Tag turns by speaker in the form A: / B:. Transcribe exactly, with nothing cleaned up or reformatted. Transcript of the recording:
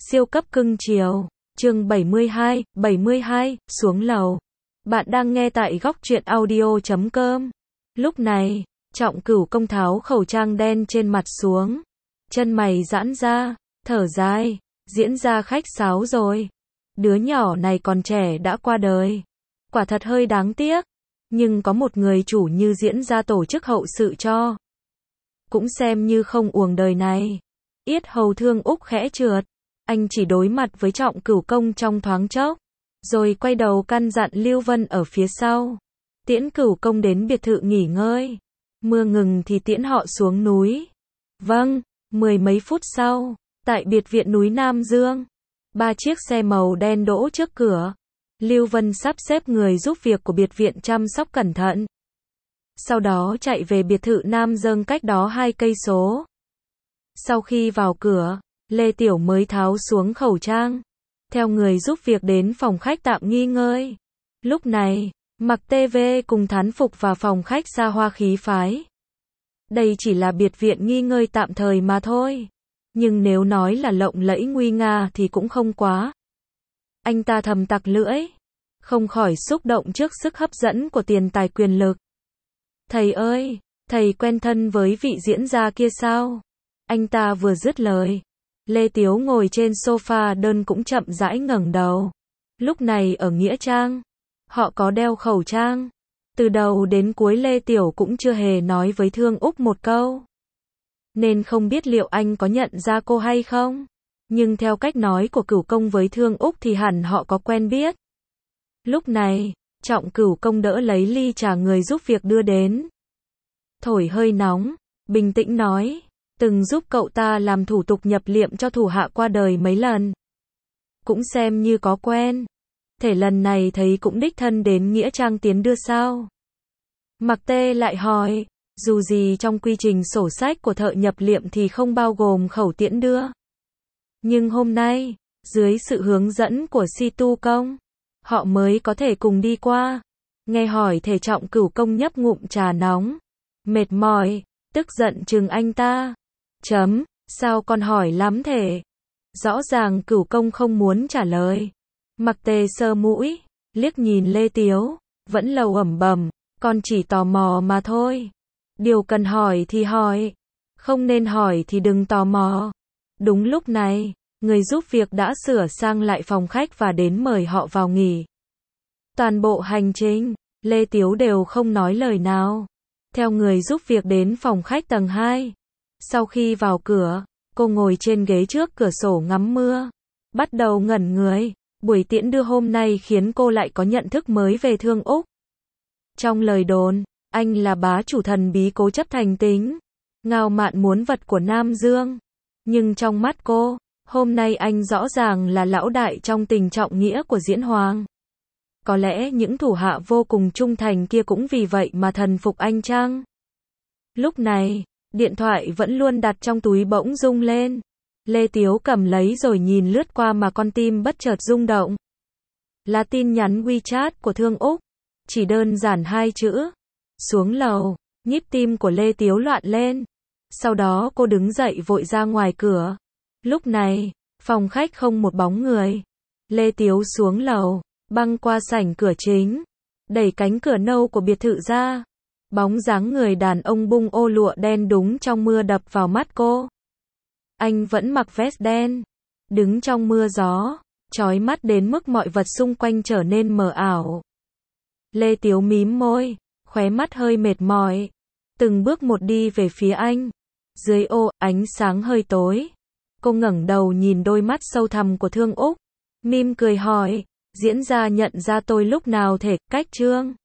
A: Siêu cấp cưng chiều. Chương bảy mươi hai, bảy mươi hai, xuống lầu. Bạn đang nghe tại góc truyện audio chấm com. Lúc này, Trọng Cửu Công tháo khẩu trang đen trên mặt xuống. Chân mày giãn ra, thở dài, diễn ra khách sáo rồi. Đứa nhỏ này còn trẻ đã qua đời. Quả thật hơi đáng tiếc. Nhưng có một người chủ như diễn ra tổ chức hậu sự cho. Cũng xem như không uổng đời này. Yết hầu Thương Úc khẽ trượt. Anh chỉ đối mặt với Trọng Cửu Công trong thoáng chốc. Rồi quay đầu căn dặn Lưu Vân ở phía sau. Tiễn Cửu Công đến biệt thự nghỉ ngơi. Mưa ngừng thì tiễn họ xuống núi. Vâng, mười mấy phút sau, tại biệt viện núi Nam Dương. Ba chiếc xe màu đen đỗ trước cửa. Lưu Vân sắp xếp người giúp việc của biệt viện chăm sóc cẩn thận. Sau đó chạy về biệt thự Nam Dương cách đó hai cây số. Sau khi vào cửa, Lê Tiểu mới tháo xuống khẩu trang. Theo người giúp việc đến phòng khách tạm nghỉ ngơi. Lúc này, Mặc ti vi cùng thán phục vào phòng khách xa hoa khí phái. Đây chỉ là biệt viện nghỉ ngơi tạm thời mà thôi. Nhưng nếu nói là lộng lẫy nguy nga thì cũng không quá. Anh ta thầm tặc lưỡi. Không khỏi xúc động trước sức hấp dẫn của tiền tài quyền lực. Thầy ơi, thầy quen thân với vị diễn gia kia sao? Anh ta vừa dứt lời. Lê Tiếu ngồi trên sofa đơn cũng chậm rãi ngẩng đầu. Lúc này ở Nghĩa Trang, họ có đeo khẩu trang. Từ đầu đến cuối Lê Tiểu cũng chưa hề nói với Thương Úc một câu. Nên không biết liệu anh có nhận ra cô hay không. Nhưng theo cách nói của Cửu Công với Thương Úc thì hẳn họ có quen biết. Lúc này, Trọng Cửu Công đỡ lấy ly trà người giúp việc đưa đến. Thổi hơi nóng, bình tĩnh nói. Từng giúp cậu ta làm thủ tục nhập liệm cho thủ hạ qua đời mấy lần. Cũng xem như có quen. Thể lần này thấy cũng đích thân đến Nghĩa Trang tiến đưa sao? Mặc Tê lại hỏi. Dù gì trong quy trình sổ sách của thợ nhập liệm thì không bao gồm khẩu tiễn đưa. Nhưng hôm nay, dưới sự hướng dẫn của Si Tu Công, họ mới có thể cùng đi qua. Nghe hỏi thể Trọng Cửu Công nhấp ngụm trà nóng. Mệt mỏi, tức giận chừng anh ta. Chấm, sao con hỏi lắm thể? Rõ ràng Cửu Công không muốn trả lời. Mặc Tê sơ mũi, liếc nhìn Lê Tiếu, vẫn lầu ẩm bẩm, con chỉ tò mò mà thôi. Điều cần hỏi thì hỏi, không nên hỏi thì đừng tò mò. Đúng lúc này, người giúp việc đã sửa sang lại phòng khách và đến mời họ vào nghỉ. Toàn bộ hành trình, Lê Tiếu đều không nói lời nào. Theo người giúp việc đến phòng khách tầng hai. Sau khi vào cửa, cô ngồi trên ghế trước cửa sổ ngắm mưa. Bắt đầu ngẩn người, buổi tiễn đưa hôm nay khiến cô lại có nhận thức mới về Thương Úc. Trong lời đồn, anh là bá chủ thần bí cố chấp thành tính, ngao mạn muốn vật của Nam Dương. Nhưng trong mắt cô, hôm nay anh rõ ràng là lão đại trong tình trọng nghĩa của Diễn Hoàng. Có lẽ những thủ hạ vô cùng trung thành kia cũng vì vậy mà thần phục anh chăng? Lúc này, điện thoại vẫn luôn đặt trong túi bỗng rung lên. Lê Tiếu cầm lấy rồi nhìn lướt qua mà con tim bất chợt rung động. Là tin nhắn WeChat của Thương Úc. Chỉ đơn giản hai chữ. Xuống lầu, nhịp tim của Lê Tiếu loạn lên. Sau đó cô đứng dậy vội ra ngoài cửa. Lúc này, phòng khách không một bóng người. Lê Tiếu xuống lầu, băng qua sảnh cửa chính. Đẩy cánh cửa nâu của biệt thự ra. Bóng dáng người đàn ông bung ô lụa đen đúng trong mưa đập vào mắt cô. Anh vẫn mặc vest đen. Đứng trong mưa gió, chói mắt đến mức mọi vật xung quanh trở nên mờ ảo. Lê Tiếu mím môi, khóe mắt hơi mệt mỏi. Từng bước một đi về phía anh. Dưới ô, ánh sáng hơi tối. Cô ngẩng đầu nhìn đôi mắt sâu thẳm của Thương Úc. Mỉm cười hỏi, diễn gia nhận ra tôi lúc nào thể, cách trương.